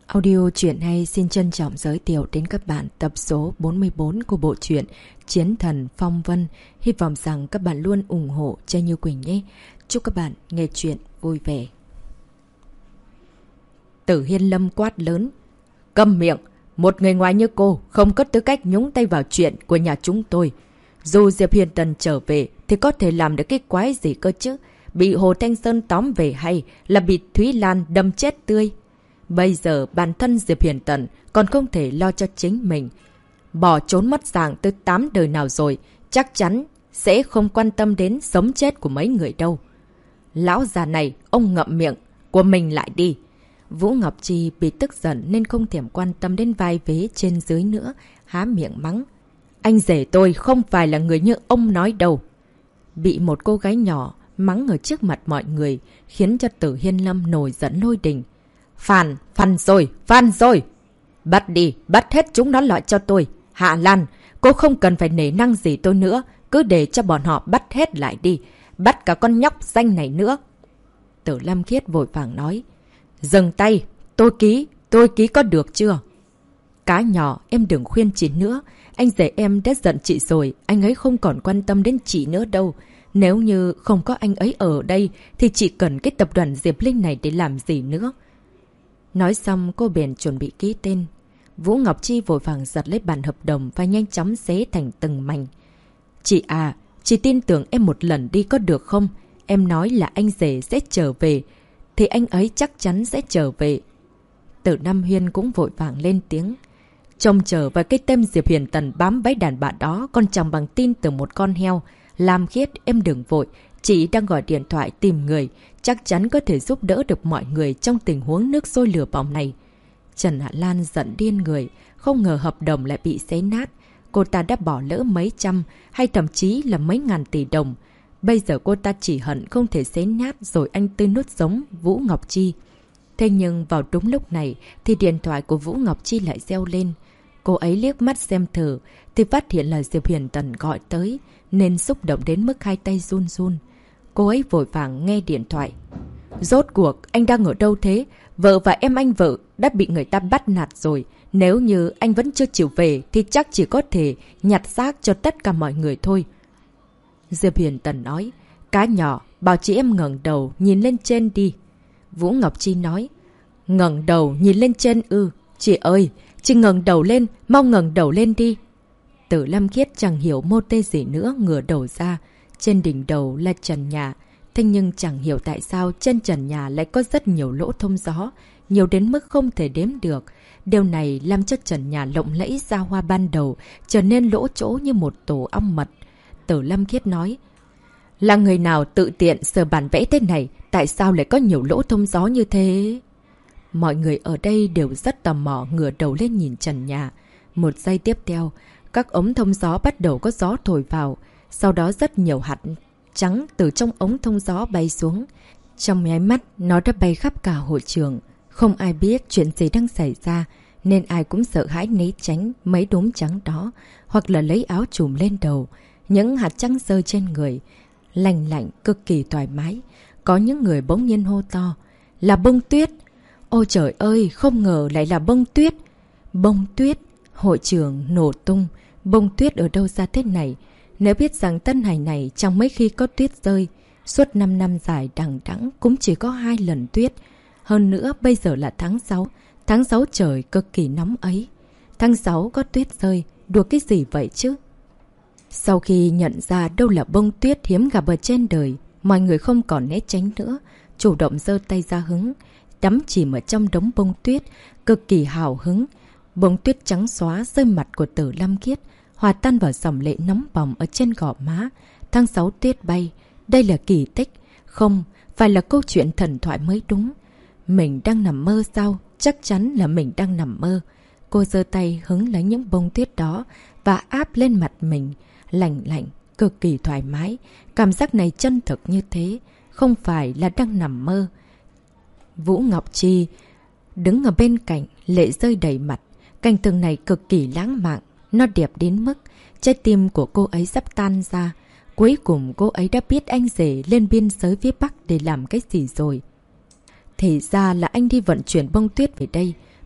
Audio truyện hay xin trân trọng giới thiệu đến các bạn tập số 44 của bộ truyện Chiến Thần Phong Vân. Hy vọng rằng các bạn luôn ủng hộ cho Như Quỳnh nhé. Chúc các bạn nghe truyện vui vẻ. Tử Hiên Lâm quát lớn: Câm miệng! Một người ngoài như cô không có tư cách nhúng tay vào chuyện của nhà chúng tôi. Dù Diệp Hiền Tần trở về thì có thể làm được cái quái gì cơ chứ? Bị Hồ Thanh Sơn tóm về hay là bị Thúy Lan đâm chết tươi? Bây giờ bản thân Diệp Hiền Tần còn không thể lo cho chính mình. Bỏ trốn mất dạng từ 8 đời nào rồi, chắc chắn sẽ không quan tâm đến sống chết của mấy người đâu. Lão già này, ông ngậm miệng của mình lại đi. Vũ Ngọc Chi bị tức giận nên không thèm quan tâm đến vai vế trên dưới nữa, há miệng mắng: Anh rể tôi không phải là người như ông nói đâu. Bị một cô gái nhỏ mắng ở trước mặt mọi người khiến cho Tử Hiên Lâm nổi giận lôi đình. Phản rồi! Bắt đi, bắt hết chúng nó lại cho tôi. Hạ Lan, cô không cần phải nể năng gì tôi nữa, cứ để cho bọn họ bắt hết lại đi. Bắt cả con nhóc danh này nữa. Tử Lam Khiết vội vàng nói: Dừng tay, tôi ký có được chưa? Cá nhỏ, em đừng khuyên chị nữa. Anh rể em đã giận chị rồi, anh ấy không còn quan tâm đến chị nữa đâu. Nếu như không có anh ấy ở đây thì chị cần cái tập đoàn Diệp Linh này để làm gì nữa? Nói xong cô bèn chuẩn bị ký tên. Vũ Ngọc Chi vội vàng giật lấy bản hợp đồng và nhanh chóng xé thành từng mảnh. Chị à, chị tin tưởng em một lần đi có được không? Em nói là anh rể sẽ trở về thì anh ấy chắc chắn sẽ trở về. Tử Nam Huyên cũng vội vàng lên tiếng. Trông chờ vào cái tên Diệp Hiền Tần bám váy đàn bà đó còn chẳng bằng tin từ một con heo. Lam Khiết, em đừng vội. Chị đang gọi điện thoại tìm người, chắc chắn có thể giúp đỡ được mọi người trong tình huống nước sôi lửa bỏng này. Trần Hạ Lan giận điên người, không ngờ hợp đồng lại bị xé nát. Cô ta đã bỏ lỡ mấy trăm hay thậm chí là mấy ngàn tỷ đồng. Bây giờ cô ta chỉ hận không thể xé nát rồi anh tươi nuốt sống Vũ Ngọc Chi. Thế nhưng vào đúng lúc này thì điện thoại của Vũ Ngọc Chi lại reo lên. Cô ấy liếc mắt xem thử thì phát hiện là Diệp Hiền Tần gọi tới nên xúc động đến mức hai tay run run. Cô ấy vội vàng nghe điện thoại. Rốt cuộc anh đang ở đâu thế? Vợ và em anh vợ đã bị người ta bắt nạt rồi. Nếu như anh vẫn chưa chịu về thì chắc chỉ có thể nhặt xác cho tất cả mọi người thôi. Diệp Hiền Tần nói. Cá nhỏ, bảo chị em ngẩng đầu nhìn lên trên đi. Vũ Ngọc Chi nói. Ngẩng đầu nhìn lên trên ư? Chị ơi, chị ngẩng đầu lên, mau ngẩng đầu lên đi. Tử Lam Khiết chẳng hiểu mô tê gì nữa, ngửa đầu ra. Trên đỉnh đầu là trần nhà. Thế nhưng chẳng hiểu tại sao trên trần nhà lại có rất nhiều lỗ thông gió, nhiều đến mức không thể đếm được. Điều này làm cho trần nhà lộng lẫy ra hoa ban đầu trở nên lỗ chỗ như một tổ ong mật. Tử Lam Khiết nói. Là người nào tự tiện sờ bản vẽ thế này, tại sao lại có nhiều lỗ thông gió như thế? Mọi người ở đây đều rất tò mò ngửa đầu lên nhìn trần nhà. Một giây tiếp theo, các ống thông gió bắt đầu có gió thổi vào. Sau đó rất nhiều hạt trắng từ trong ống thông gió bay xuống. Trong nháy mắt, nó đã bay khắp cả hội trường. Không ai biết chuyện gì đang xảy ra, nên ai cũng sợ hãi né tránh mấy đốm trắng đó, hoặc là lấy áo trùm lên đầu. Những hạt trắng rơi trên người, lành lạnh, cực kỳ thoải mái. Có những người bỗng nhiên hô to. Là bông tuyết! Ôi trời ơi, không ngờ lại là bông tuyết! Bông tuyết! Hội trường nổ tung. Bông tuyết ở đâu ra thế này? Nếu biết rằng Tân Hải này chẳng mấy khi có tuyết rơi, suốt 5 năm dài đằng đẵng cũng chỉ có 2 lần tuyết. Hơn nữa bây giờ là tháng 6. Tháng 6 trời cực kỳ nóng ấy. Tháng 6 có tuyết rơi, đùa cái gì vậy chứ? Sau khi nhận ra đâu là bông tuyết hiếm gặp ở trên đời, mọi người không còn né tránh nữa, chủ động giơ tay ra hứng, đắm chìm ở trong đống bông tuyết, cực kỳ hào hứng. Bông tuyết trắng xóa rơi mặt của Tử Lam Khiết, hòa tan vào dòng lệ nóng bỏng ở trên gò má. Tháng 6 tuyết bay, đây là kỳ tích, không phải là câu chuyện thần thoại mới đúng. Mình đang nằm mơ sao? Chắc chắn là mình đang nằm mơ. Cô giơ tay hứng lấy những bông tuyết đó và áp lên mặt mình, lạnh lạnh, cực kỳ thoải mái. Cảm giác này chân thực như thế, không phải là đang nằm mơ. Vũ Ngọc Chi đứng ở bên cạnh, lệ rơi đầy mặt. Cảnh tượng này cực kỳ lãng mạn, nó đẹp đến mức trái tim của cô ấy sắp tan ra. Cuối cùng cô ấy đã biết anh rể lên biên giới phía Bắc để làm cái gì rồi. Thì ra là anh đi vận chuyển bông tuyết về đây.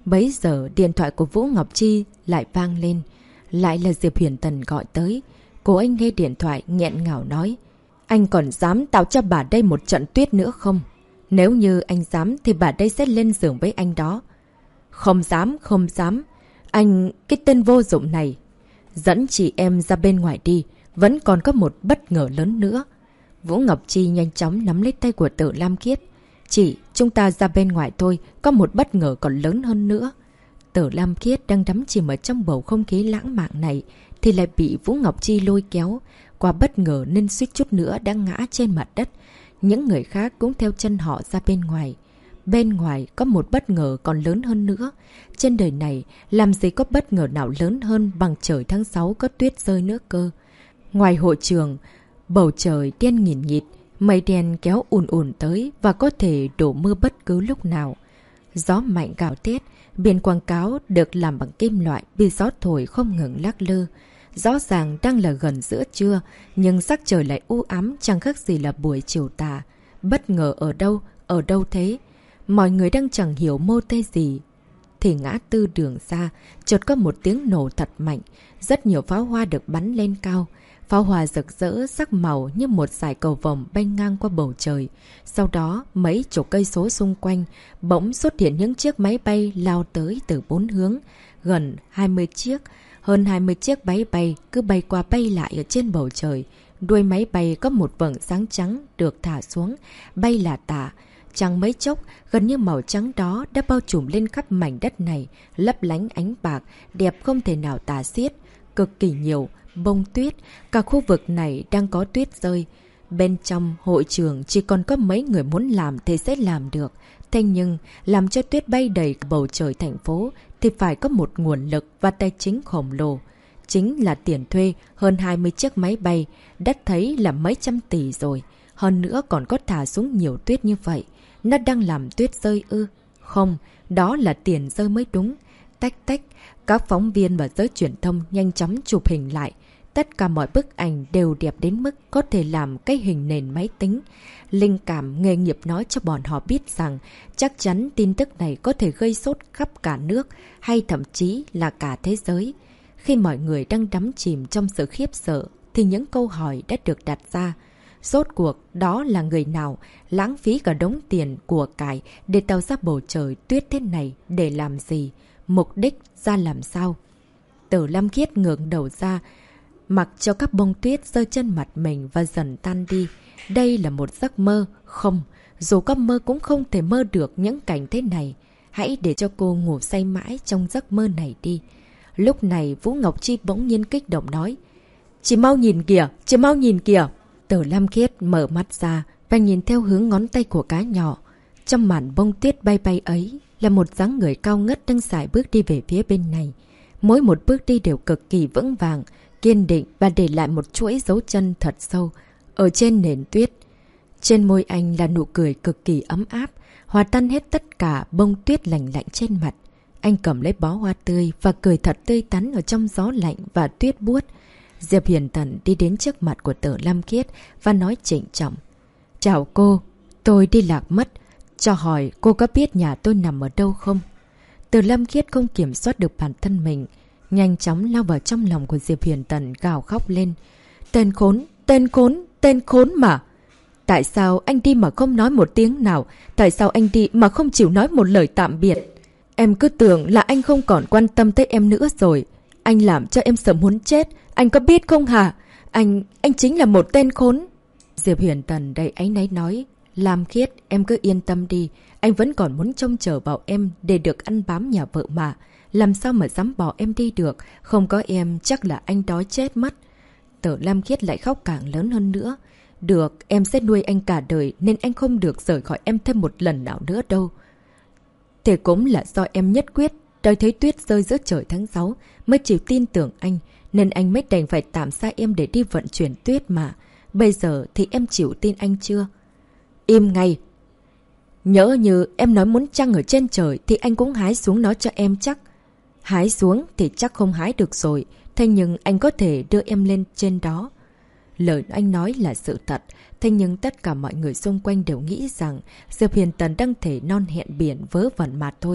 Bấy giờ điện thoại của Vũ Ngọc Chi lại vang lên. Lại là Diệp Huyền Tần gọi tới. Cô ấy nghe điện thoại nghẹn ngào nói. Anh còn dám tạo cho bà đây một trận tuyết nữa không? Nếu như anh dám thì bà đây sẽ lên giường với anh đó. Không dám, không dám. Anh, cái tên vô dụng này. Dẫn chị em ra bên ngoài đi. Vẫn còn có một bất ngờ lớn nữa. Vũ Ngọc Chi nhanh chóng nắm lấy tay của Tử Lam Khiết. Chị, chúng ta ra bên ngoài thôi. Có một bất ngờ còn lớn hơn nữa. Tử Lam Khiết đang đắm chìm ở trong bầu không khí lãng mạn này thì lại bị Vũ Ngọc Chi lôi kéo. Qua bất ngờ nên suýt chút nữa đã ngã trên mặt đất. Những người khác cũng theo chân họ ra bên ngoài. Bên ngoài có một bất ngờ còn lớn hơn nữa. Trên đời này làm gì có bất ngờ nào lớn hơn bằng trời tháng 6 có tuyết rơi nữa cơ. Ngoài hội trường, bầu trời đen nghìn nghịt, mây đen kéo ùn ùn tới và có thể đổ mưa bất cứ lúc nào. Gió mạnh gào thét, biển quảng cáo được làm bằng kim loại bị gió thổi không ngừng lắc lư. Rõ ràng đang là gần giữa trưa, nhưng sắc trời lại u ám chẳng khác gì là buổi chiều tà. Bất ngờ ở đâu thế? Mọi người đang chẳng hiểu mô tê gì. Thì ngã tư đường xa, chợt có một tiếng nổ thật mạnh. Rất nhiều pháo hoa được bắn lên cao. Pháo hoa rực rỡ sắc màu như một dải cầu vồng bay ngang qua bầu trời. Sau đó, mấy chục cây số xung quanh, bỗng xuất hiện những chiếc máy bay lao tới từ 4 hướng. Gần 20 chiếc, hơn 20 chiếc máy bay cứ bay qua bay lại ở trên bầu trời. Đuôi máy bay có một vầng sáng trắng được thả xuống, bay là tả. Chẳng mấy chốc, gần như màu trắng đó đã bao trùm lên khắp mảnh đất này, lấp lánh ánh bạc, đẹp không thể nào tả xiết, cực kỳ nhiều. Bông tuyết, cả khu vực này đang có tuyết rơi. Bên trong hội trường chỉ còn có mấy người muốn làm thì sẽ làm được. Thế nhưng, làm cho tuyết bay đầy bầu trời thành phố thì phải có một nguồn lực và tài chính khổng lồ. Chính là tiền thuê hơn 20 chiếc máy bay, đã thấy là mấy trăm tỷ rồi. Hơn nữa còn có thả xuống nhiều tuyết như vậy. Nó đang làm tuyết rơi ư? Không, đó là tiền rơi mới đúng. Tách tách, các phóng viên và giới truyền thông nhanh chóng chụp hình lại. Tất cả mọi bức ảnh đều đẹp đến mức có thể làm cái hình nền máy tính. Linh cảm nghề nghiệp nói cho bọn họ biết rằng chắc chắn tin tức này có thể gây sốt khắp cả nước hay thậm chí là cả thế giới. Khi mọi người đang đắm chìm trong sự khiếp sợ thì những câu hỏi đã được đặt ra. Rốt cuộc đó là người nào lãng phí cả đống tiền của cải để tạo ra bầu trời tuyết thế này để làm gì? Mục đích ra làm sao? Tử Lam Khiết ngẩng đầu ra, mặc cho các bông tuyết rơi trên mặt mình và dần tan đi. Đây là một giấc mơ. Không, dù có mơ cũng không thể mơ được những cảnh thế này. Hãy để cho cô ngủ say mãi trong giấc mơ này đi. Lúc này Vũ Ngọc Chi bỗng nhiên kích động nói. Chị mau nhìn kìa, chị mau nhìn kìa. Tử Lam Khiết mở mắt ra và nhìn theo hướng ngón tay của cá nhỏ. Trong màn bông tuyết bay bay ấy là một dáng người cao ngất đang sải bước đi về phía bên này. Mỗi một bước đi đều cực kỳ vững vàng, kiên định và để lại một chuỗi dấu chân thật sâu ở trên nền tuyết. Trên môi anh là nụ cười cực kỳ ấm áp, hòa tan hết tất cả bông tuyết lạnh lạnh trên mặt. Anh cầm lấy bó hoa tươi và cười thật tươi tắn ở trong gió lạnh và tuyết buốt. Diệp Hiền Tần đi đến trước mặt của Tử Lam Khiết và nói trịnh trọng. Chào cô, tôi đi lạc mất. Cho hỏi cô có biết nhà tôi nằm ở đâu không? Tử Lam Khiết không kiểm soát được bản thân mình, nhanh chóng lao vào trong lòng của Diệp Hiền Tần gào khóc lên. Tên khốn, tên khốn, tên khốn mà! Tại sao anh đi mà không nói một tiếng nào? Tại sao anh đi mà không chịu nói một lời tạm biệt? Em cứ tưởng là anh không còn quan tâm tới em nữa rồi. Anh làm cho em sợ muốn chết. Anh có biết không hả? Anh chính là một tên khốn. Diệp Huyền Tần đầy áy náy nói. Lam Khiết, em cứ yên tâm đi. Anh vẫn còn muốn trông chờ vào em để được ăn bám nhà vợ mà. Làm sao mà dám bỏ em đi được? Không có em chắc là anh đói chết mất. Tử Lam Khiết lại khóc càng lớn hơn nữa. Được, em sẽ nuôi anh cả đời nên anh không được rời khỏi em thêm một lần nào nữa đâu. Thế cũng là do em nhất quyết đợi thấy tuyết rơi giữa trời tháng 6 mới chịu tin tưởng anh, nên anh mới đành phải tạm xa em để đi vận chuyển tuyết mà. Bây giờ thì em chịu tin anh chưa? Im ngay! Nhỡ như em nói muốn trăng ở trên trời thì anh cũng hái xuống nó cho em chắc. Hái xuống thì chắc không hái được rồi, thế nhưng anh có thể đưa em lên trên đó. Lời anh nói là sự thật, thế nhưng tất cả mọi người xung quanh đều nghĩ rằng Diệp Hiền Tần đang thể non hẹn biển vớ vẩn mà thôi.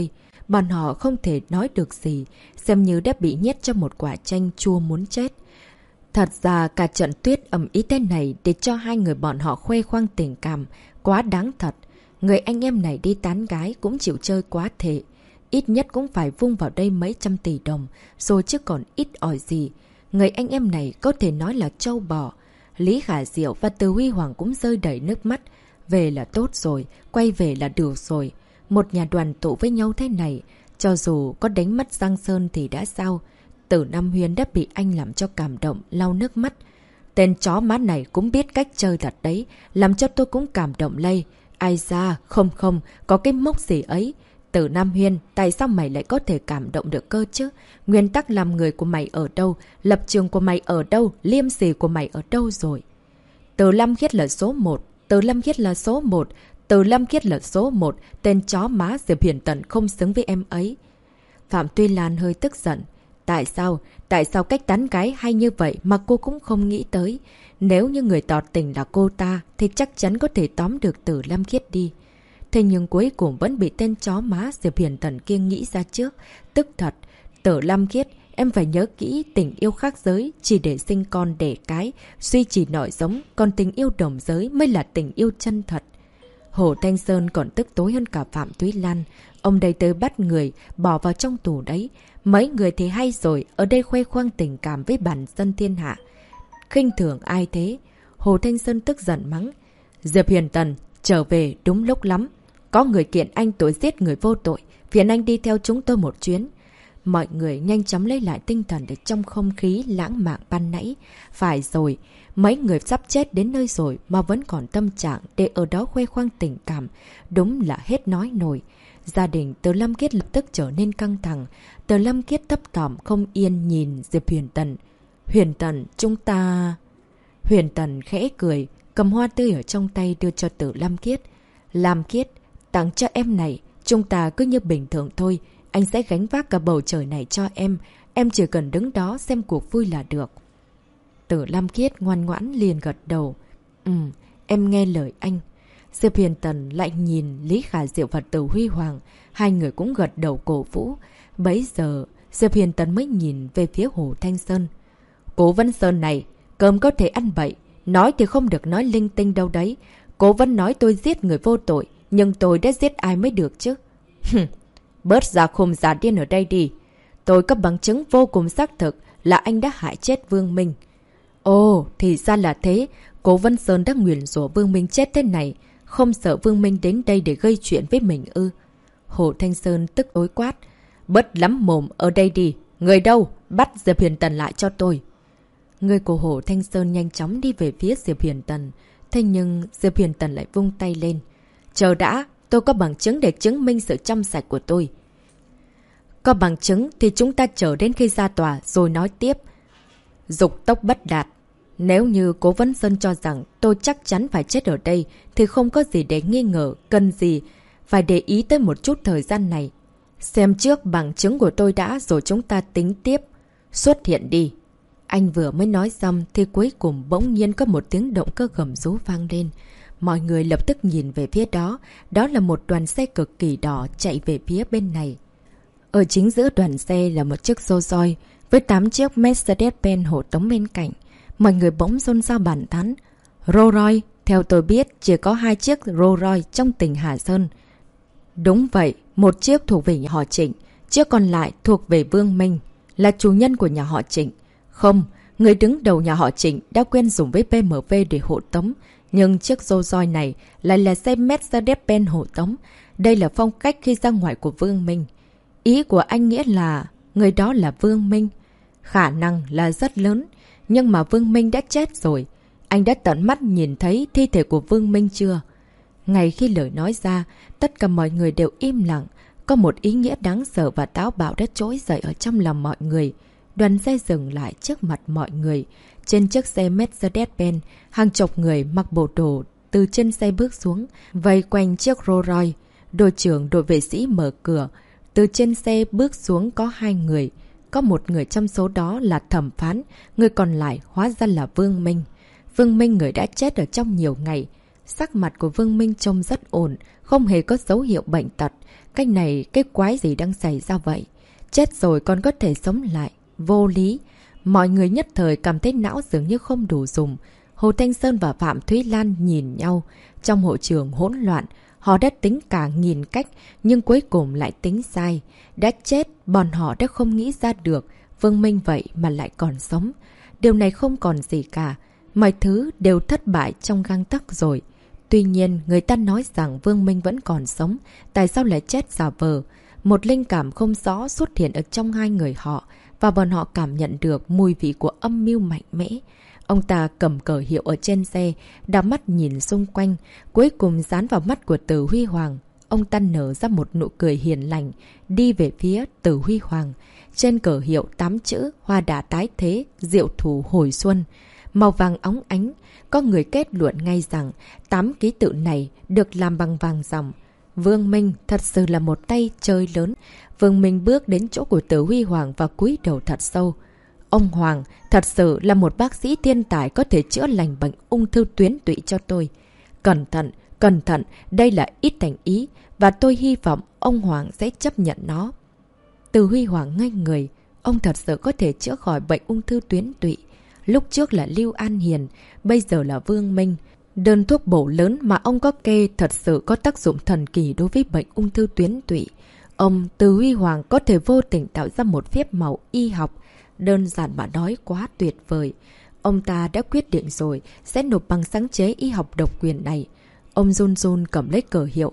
bọn họ không thể nói được gì, xem như đã bị nhét cho một quả chanh chua muốn chết. Thật ra cả trận tuyết ầm ĩ thế này để cho hai người bọn họ khoe khoang tình cảm, quá đáng thật. Người anh em này đi tán gái cũng chịu chơi quá thể. Ít nhất cũng phải vung vào đây mấy trăm tỷ đồng, rồi chứ còn ít ỏi gì. Người anh em này có thể nói là trâu bò. Lý Khả Diệu và Từ Huy Hoàng cũng rơi đầy nước mắt. Về là tốt rồi, quay về là được rồi. Một nhà đoàn tụ với nhau thế này, cho dù có đánh mất Giang Sơn thì đã sao? Tử Nam Huyên đã bị anh làm cho cảm động, lau nước mắt. Tên chó má này cũng biết cách chơi thật đấy, làm cho tôi cũng cảm động lây. Ai ra, không, có cái mốc gì ấy. Tử Nam Huyên, tại sao mày lại có thể cảm động được cơ chứ? Nguyên tắc làm người của mày ở đâu? Lập trường của mày ở đâu? Liêm sỉ của mày ở đâu rồi? Từ Lâm Khiết là số 1. Từ Lâm Khiết là số 1. Từ Lâm Khiết là số 1. Tên chó má Diệp Hiền Tần không xứng với em ấy. Phạm Tuy Lan hơi tức giận. Tại sao? Tại sao cách tán gái hay như vậy mà cô cũng không nghĩ tới? Nếu như người tỏ tình là cô ta thì chắc chắn có thể tóm được Từ Lâm Khiết đi. Thế nhưng cuối cùng vẫn bị tên chó má Diệp Hiền Tần kia nghĩ ra trước. Tức thật. Từ Lâm Khiết, em phải nhớ kỹ, tình yêu khác giới chỉ để sinh con đẻ cái, duy trì nòi giống, còn tình yêu đồng giới mới là tình yêu chân thật. Hồ Thanh Sơn còn tức tối hơn cả Phạm Tuy Lan. Ông đây tới bắt người, bỏ vào trong tù đấy. Mấy người thì hay rồi, ở đây khoe khoang tình cảm với bản dân thiên hạ. Khinh thường ai thế? Hồ Thanh Sơn tức giận mắng. Diệp Hiền Tần, trở về đúng lúc lắm. Có người kiện anh tội giết người vô tội, phiền anh đi theo chúng tôi một chuyến. Mọi người nhanh chóng lấy lại tinh thần để trong không khí lãng mạn ban nãy. Phải rồi, mấy người sắp chết đến nơi rồi mà vẫn còn tâm trạng để ở đó khoe khoang tình cảm. Đúng là hết nói nổi. Gia đình Từ Lâm Kiết lập tức trở nên căng thẳng. Từ Lâm Kiết thấp thỏm không yên nhìn Diệp Huyền Tần. Huyền Tần, chúng ta... Huyền Tần khẽ cười, cầm hoa tươi ở trong tay đưa cho Từ Lâm Kiết. Lam Kiết, tặng cho em này, chúng ta cứ như bình thường thôi. Anh sẽ gánh vác cả bầu trời này cho em chỉ cần đứng đó xem cuộc vui là được. Từ Lâm Kiết ngoan ngoãn liền gật đầu. Em nghe lời anh. Diệp Hiền Tần lại nhìn Lý Khả Diệu và Từ Huy Hoàng. Hai người cũng gật đầu cổ vũ. Bấy giờ, Diệp Hiền Tần mới nhìn về phía Hồ Thanh Sơn. Cố Vân Sơn này, cơm có thể ăn bậy. Nói thì không được nói linh tinh đâu đấy. Cố Vân nói tôi giết người vô tội, nhưng tôi đã giết ai mới được chứ? Bớt ra khùng giả điên ở đây đi. Tôi có bằng chứng vô cùng xác thực là anh đã hại chết Vương Minh. Ồ, thì ra là thế. Cố Vân Sơn đã nguyền rủa Vương Minh chết thế này. Không sợ Vương Minh đến đây để gây chuyện với mình ư? Hồ Thanh Sơn tức tối quát. Bớt lắm mồm ở đây đi. Người đâu? Bắt Diệp Hiền Tần lại cho tôi. Người của Hồ Thanh Sơn nhanh chóng đi về phía Diệp Hiền Tần. Thế nhưng Diệp Hiền Tần lại vung tay lên. Chờ đã, tôi có bằng chứng để chứng minh sự trong sạch của tôi. Có bằng chứng thì chúng ta chờ đến khi ra tòa rồi nói tiếp. Dục tốc bất đạt. Nếu như Cố Vấn Sơn cho rằng tôi chắc chắn phải chết ở đây thì không có gì để nghi ngờ, cần gì phải để ý tới một chút thời gian này. Xem trước bằng chứng của tôi đã rồi chúng ta tính tiếp. Xuất hiện đi. Anh vừa mới nói xong thì cuối cùng bỗng nhiên có một tiếng động cơ gầm rú vang lên. Mọi người lập tức nhìn về phía đó. Đó là một đoàn xe cực kỳ đỏ chạy về phía bên này. Ở chính giữa đoàn xe là một chiếc Rolls Royce với 8 chiếc Mercedes-Benz hộ tống bên cạnh. Mọi người bỗng xôn xao bàn tán. Rolls Royce, theo tôi biết chỉ có 2 chiếc Rolls Royce trong tỉnh Hà Sơn. Đúng vậy, một chiếc thuộc về nhà họ Trịnh, chiếc còn lại thuộc về Vương Minh, là chủ nhân của nhà họ Trịnh. Không, người đứng đầu nhà họ Trịnh đã quen dùng với BMW để hộ tống, nhưng chiếc Rolls Royce này lại là xe Mercedes-Benz hộ tống. Đây là phong cách khi ra ngoài của Vương Minh. Ý của anh nghĩa là người đó là Vương Minh. Khả năng là rất lớn, nhưng mà Vương Minh đã chết rồi. Anh đã tận mắt nhìn thấy thi thể của Vương Minh chưa? Ngay khi lời nói ra, tất cả mọi người đều im lặng. Có một ý nghĩa đáng sợ và táo bạo đã trỗi dậy ở trong lòng mọi người. Đoàn xe dừng lại trước mặt mọi người. Trên chiếc xe Mercedes-Benz, hàng chục người mặc bộ đồ từ trên xe bước xuống, vây quanh chiếc Rolls Royce. Đội trưởng đội vệ sĩ mở cửa. Từ trên xe bước xuống có 2 người. Có một người trong số đó là thẩm phán, người còn lại hóa ra là Vương Minh. Vương Minh người đã chết ở trong nhiều ngày. Sắc mặt của Vương Minh trông rất ổn, không hề có dấu hiệu bệnh tật. Cách này, cái quái gì đang xảy ra vậy? Chết rồi còn có thể sống lại. Vô lý. Mọi người nhất thời cảm thấy não dường như không đủ dùng. Hồ Thanh Sơn và Phạm Thúy Lan nhìn nhau. Trong hội trường hỗn loạn, họ đã tính cả nghìn cách, nhưng cuối cùng lại tính sai. Đã chết, bọn họ đã không nghĩ ra được. Vương Minh vậy mà lại còn sống. Điều này không còn gì cả. Mọi thứ đều thất bại trong gang tấc rồi. Tuy nhiên, người ta nói rằng Vương Minh vẫn còn sống. Tại sao lại chết giả vờ? Một linh cảm không rõ xuất hiện ở trong hai người họ. Và bọn họ cảm nhận được mùi vị của âm mưu mạnh mẽ. Ông ta cầm cờ hiệu ở trên xe, đảo mắt nhìn xung quanh, cuối cùng dán vào mắt của Từ Huy Hoàng. Ông ta nở ra một nụ cười hiền lành, đi về phía Từ Huy Hoàng. Trên cờ hiệu 8 chữ hoa đà tái thế, diệu thủ hồi xuân. Màu vàng óng ánh, có người kết luận ngay rằng 8 ký tự này được làm bằng vàng ròng. Vương Minh thật sự là một tay chơi lớn. Vương Minh bước đến chỗ của Từ Huy Hoàng và cúi đầu thật sâu. Ông Hoàng thật sự là một bác sĩ thiên tài có thể chữa lành bệnh ung thư tuyến tụy cho tôi. Cẩn thận, đây là ít thành ý và tôi hy vọng ông Hoàng sẽ chấp nhận nó. Từ Huy Hoàng ngây người, ông thật sự có thể chữa khỏi bệnh ung thư tuyến tụy. Lúc trước là Lưu An Hiền, bây giờ là Vương Minh. Đơn thuốc bổ lớn mà ông có kê thật sự có tác dụng thần kỳ đối với bệnh ung thư tuyến tụy. Ông Từ Huy Hoàng có thể vô tình tạo ra một phép màu y học. Đơn giản mà nói quá tuyệt vời. Ông ta đã quyết định rồi sẽ nộp bằng sáng chế y học độc quyền này. Ông run run cầm lấy cờ hiệu.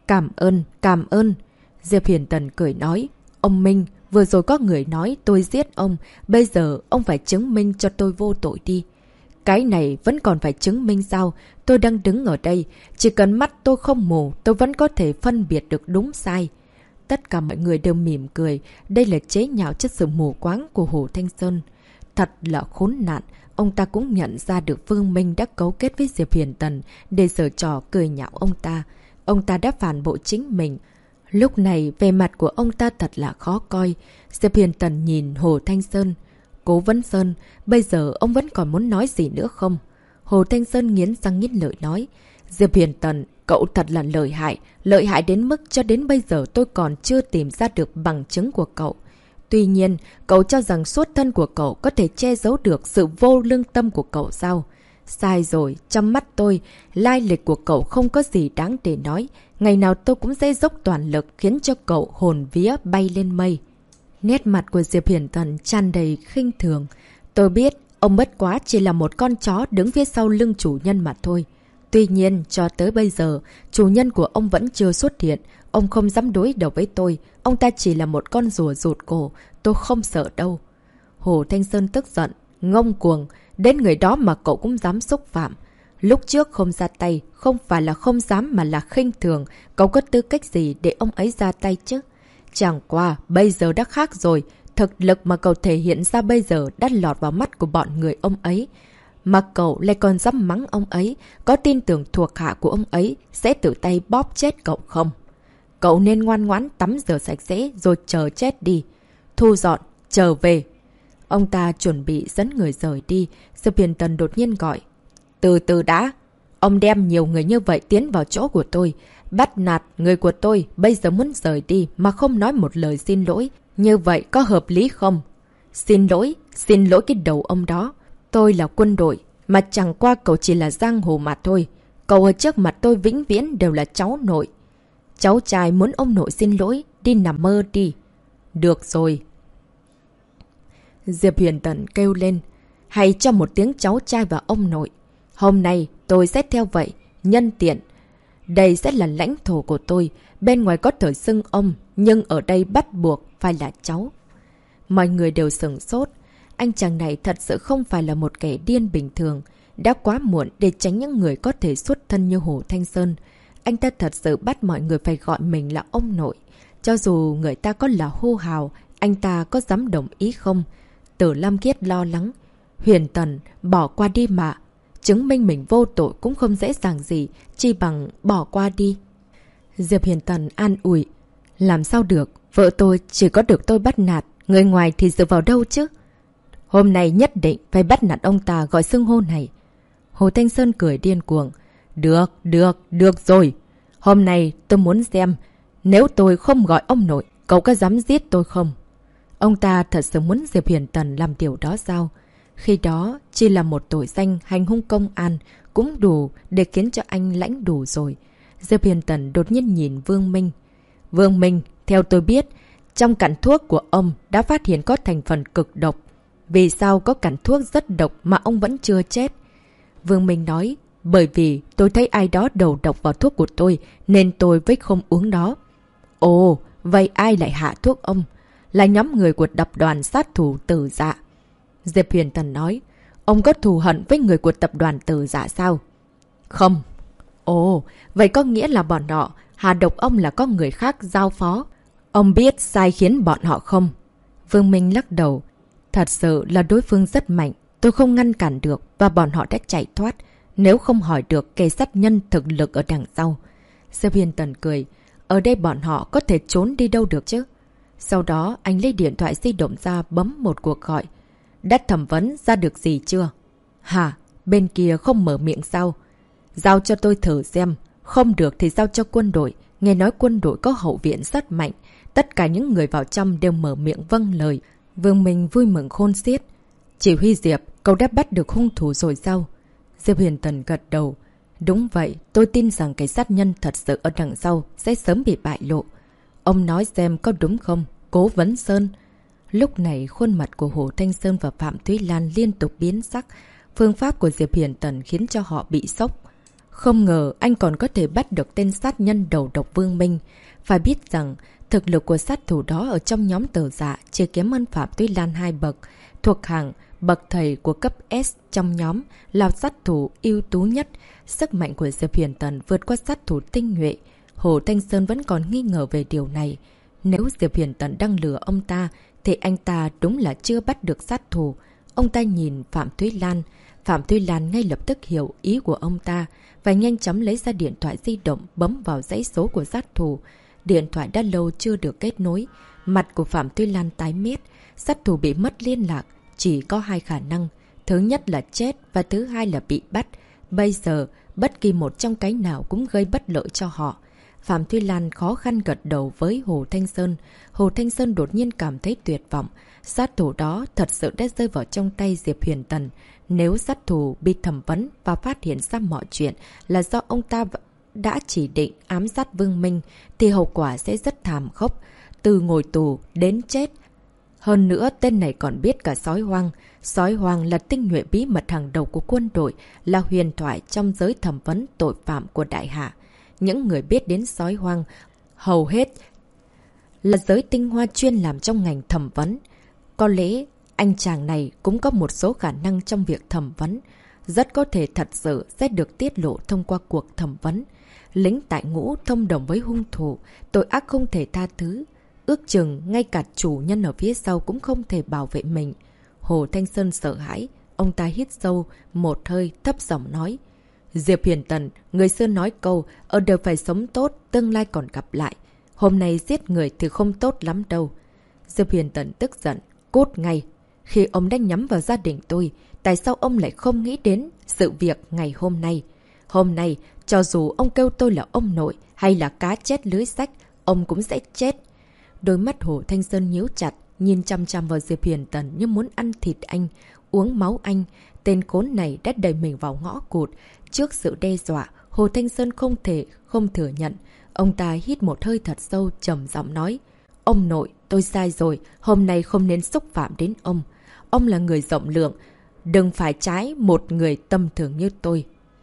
Cảm ơn. Diệp Hiền Tần cười nói. Ông Minh, vừa rồi có người nói tôi giết ông. Bây giờ ông phải chứng minh cho tôi vô tội đi. Cái này vẫn còn phải chứng minh sao? Tôi đang đứng ở đây. Chỉ cần mắt tôi không mù, tôi vẫn có thể phân biệt được đúng sai. Tất cả mọi người đều mỉm cười. Đây là chế nhạo chất sự mù quáng của Hồ Thanh Sơn. Thật là khốn nạn. Ông ta cũng nhận ra được Vương Minh đã cấu kết với Diệp Hiền Tần để giở trò cười nhạo ông ta. Ông ta đã phản bội chính mình. Lúc này, vẻ mặt của ông ta thật là khó coi. Diệp Hiền Tần nhìn Hồ Thanh Sơn. Cố Vấn Sơn, bây giờ ông vẫn còn muốn nói gì nữa không? Hồ Thanh Sơn nghiến răng nghiến lợi nói. Diệp Hiền Tần, cậu thật là lợi hại đến mức cho đến bây giờ tôi còn chưa tìm ra được bằng chứng của cậu. Tuy nhiên, cậu cho rằng xuất thân của cậu có thể che giấu được sự vô lương tâm của cậu sao? Sai rồi, trong mắt tôi, lai lịch của cậu không có gì đáng để nói. Ngày nào tôi cũng sẽ dốc toàn lực khiến cho cậu hồn vía bay lên mây. Nét mặt của Diệp Hiền Tần tràn đầy khinh thường. Tôi biết, ông bất quá chỉ là một con chó đứng phía sau lưng chủ nhân mà thôi. Tuy nhiên, cho tới bây giờ, chủ nhân của ông vẫn chưa xuất hiện. Ông không dám đối đầu với tôi. Ông ta chỉ là một con rùa rụt cổ. Tôi không sợ đâu. Hồ Thanh Sơn tức giận, ngông cuồng. Đến người đó mà cậu cũng dám xúc phạm. Lúc trước không ra tay, không phải là không dám mà là khinh thường. Cậu có tư cách gì để ông ấy ra tay chứ? Chẳng qua, bây giờ đã khác rồi. Thực lực mà cậu thể hiện ra bây giờ đã lọt vào mắt của bọn người ông ấy. Mà cậu lại còn dám mắng ông ấy, có tin tưởng thuộc hạ của ông ấy sẽ tự tay bóp chết cậu không? Cậu nên ngoan ngoãn tắm rửa sạch sẽ rồi chờ chết đi. Thu dọn, trở về. Ông ta chuẩn bị dẫn người rời đi. Diệp Hiền Tần đột nhiên gọi. Từ từ đã. Ông đem nhiều người như vậy tiến vào chỗ của tôi. Bắt nạt người của tôi bây giờ muốn rời đi mà không nói một lời xin lỗi. Như vậy có hợp lý không? Xin lỗi cái đầu ông đó. Tôi là quân đội, mà chẳng qua cậu chỉ là giang hồ mà thôi. Cậu ở trước mặt tôi vĩnh viễn đều là cháu nội. Cháu trai muốn ông nội xin lỗi, đi nằm mơ đi. Được rồi. Diệp Huyền Tần kêu lên. Hãy cho một tiếng cháu trai và ông nội. Hôm nay tôi sẽ theo vậy, nhân tiện. Đây sẽ là lãnh thổ của tôi. Bên ngoài có thể xưng ông, nhưng ở đây bắt buộc phải là cháu. Mọi người đều sửng sốt. Anh chàng này thật sự không phải là một kẻ điên bình thường. Đã quá muộn để tránh những người có thể xuất thân như Hồ Thanh Sơn. Anh ta thật sự bắt mọi người phải gọi mình là ông nội. Cho dù người ta có là hô hào, anh ta có dám đồng ý không? Tử Lâm Khiết lo lắng. Huyền Tần, bỏ qua đi mà. Chứng minh mình vô tội cũng không dễ dàng gì, chi bằng bỏ qua đi. Diệp Huyền Tần an ủi. Làm sao được, vợ tôi chỉ có được tôi bắt nạt, người ngoài thì dựa vào đâu chứ? Hôm nay nhất định phải bắt nạt ông ta gọi xưng hô này. Hồ Thanh Sơn cười điên cuồng. Được rồi. Hôm nay tôi muốn xem Nếu tôi không gọi ông nội, cậu có dám giết tôi không? Ông ta thật sự muốn Diệp Huyền Tần làm điều đó sao? Khi đó, chỉ là một tội danh hành hung công an, cũng đủ để khiến cho anh lãnh đủ rồi. Diệp Huyền Tần đột nhiên nhìn Vương Minh. Vương Minh, theo tôi biết, trong cặn thuốc của ông đã phát hiện có thành phần cực độc. Vì sao có cặn thuốc rất độc mà ông vẫn chưa chết? Vương Minh nói, bởi vì tôi thấy ai đó đầu độc vào thuốc của tôi nên tôi mới không uống đó. Ồ, vậy ai lại hạ thuốc ông? Là nhóm người của tập đoàn sát thủ Tử Dạ. Diệp Huyền Tần nói, ông có thù hận với người của tập đoàn Tử Dạ sao? Không. Ồ, vậy có nghĩa là bọn họ hạ độc ông là có người khác giao phó. Ông biết sai khiến bọn họ không? Vương Minh lắc đầu. Thật sự là đối phương rất mạnh, tôi không ngăn cản được và bọn họ đã chạy thoát. Nếu không hỏi được kẻ sát nhân thực lực ở đằng sau. Diệp Huyền Tần cười. Ở đây bọn họ có thể trốn đi đâu được chứ? Sau đó anh lấy điện thoại di động ra bấm một cuộc gọi. Đã thẩm vấn ra được gì chưa? Hả? Bên kia không mở miệng sao? Giao cho tôi thử xem. Không được thì giao cho quân đội. Nghe nói quân đội có hậu viện rất mạnh. Tất cả những người vào trong đều mở miệng vâng lời. Vương Minh vui mừng khôn xiết. Chỉ huy Diệp, cậu đã bắt được hung thủ rồi sao? Diệp Huyền Tần gật đầu. Đúng vậy, tôi tin rằng cái sát nhân thật sự ở đằng sau sẽ sớm bị bại lộ. Ông nói xem có đúng không? Cố Vấn Sơn. Lúc này khuôn mặt của Hồ Thanh Sơn và Phạm Thúy Lan liên tục biến sắc. Phương pháp của Diệp Huyền Tần khiến cho họ bị sốc. Không ngờ anh còn có thể bắt được tên sát nhân đầu độc Vương Minh. Phải biết rằng thực lực của sát thủ đó ở trong nhóm Tử Dạ chỉ kém hơn Phạm Thúy Lan 2 bậc. Thuộc hàng bậc thầy của cấp S trong nhóm là sát thủ ưu tú nhất. Sức mạnh của Diệp Huyền Tần vượt qua sát thủ tinh nhuệ. Hồ Thanh Sơn vẫn còn nghi ngờ về điều này. Nếu Diệp Huyền Tần đang lừa ông ta thì anh ta đúng là chưa bắt được sát thủ. Ông ta nhìn Phạm Thúy Lan. Phạm Thúy Lan ngay lập tức hiểu ý của ông ta và nhanh chóng lấy ra điện thoại di động bấm vào dãy số của sát thủ. Điện thoại đã lâu chưa được kết nối. Mặt của Phạm Thúy Lan tái mét. Sát thủ bị mất liên lạc. Chỉ có hai khả năng. Thứ nhất là chết và thứ hai là bị bắt. Bây giờ, bất kỳ một trong cái nào cũng gây bất lợi cho họ. Phạm Thúy Lan khó khăn gật đầu với Hồ Thanh Sơn. Hồ Thanh Sơn đột nhiên cảm thấy tuyệt vọng. Sát thủ đó thật sự đã rơi vào trong tay Diệp Huyền Tần. Nếu sát thủ bị thẩm vấn và phát hiện ra mọi chuyện là do ông ta đã chỉ định ám sát Vương Minh thì hậu quả sẽ rất thảm khốc. Từ ngồi tù đến chết. Hơn nữa tên này còn biết cả sói hoang. Sói hoang là tinh nhuệ bí mật hàng đầu của quân đội, là huyền thoại trong giới thẩm vấn tội phạm của Đại Hạ. Những người biết đến sói hoang hầu hết là giới tinh hoa chuyên làm trong ngành thẩm vấn. Có lẽ anh chàng này cũng có một số khả năng trong việc thẩm vấn. Rất có thể thật sự sẽ được tiết lộ thông qua cuộc thẩm vấn. Lính tại ngũ thông đồng với hung thủ, tội ác không thể tha thứ. Ước chừng ngay cả chủ nhân ở phía sau cũng không thể bảo vệ mình. Hồ Thanh Sơn sợ hãi. Ông ta hít sâu một hơi thấp giọng nói. Diệp Huyền Tần, người xưa nói câu ở đời phải sống tốt, tương lai còn gặp lại. Hôm nay giết người thì không tốt lắm đâu. Diệp Huyền Tần tức giận. Cút ngay. Khi ông đã nhắm vào gia đình tôi, tại sao ông lại không nghĩ đến sự việc ngày hôm nay? Hôm nay, cho dù ông kêu tôi là ông nội hay là cá chết lưới sách, ông cũng sẽ chết. Đôi mắt Hồ Thanh Sơn nhíu chặt, nhìn chăm chăm vào Diệp Huyền Tần như muốn ăn thịt anh, uống máu anh. Tên khốn này đã đẩy mình vào ngõ cụt. Trước sự đe dọa, Hồ Thanh Sơn không thể không thừa nhận. Ông ta hít một hơi thật sâu, trầm giọng nói. Ông nội, tôi sai rồi, hôm nay không nên xúc phạm đến ông. Ông là người rộng lượng, đừng phải trái một người tâm thường như tôi.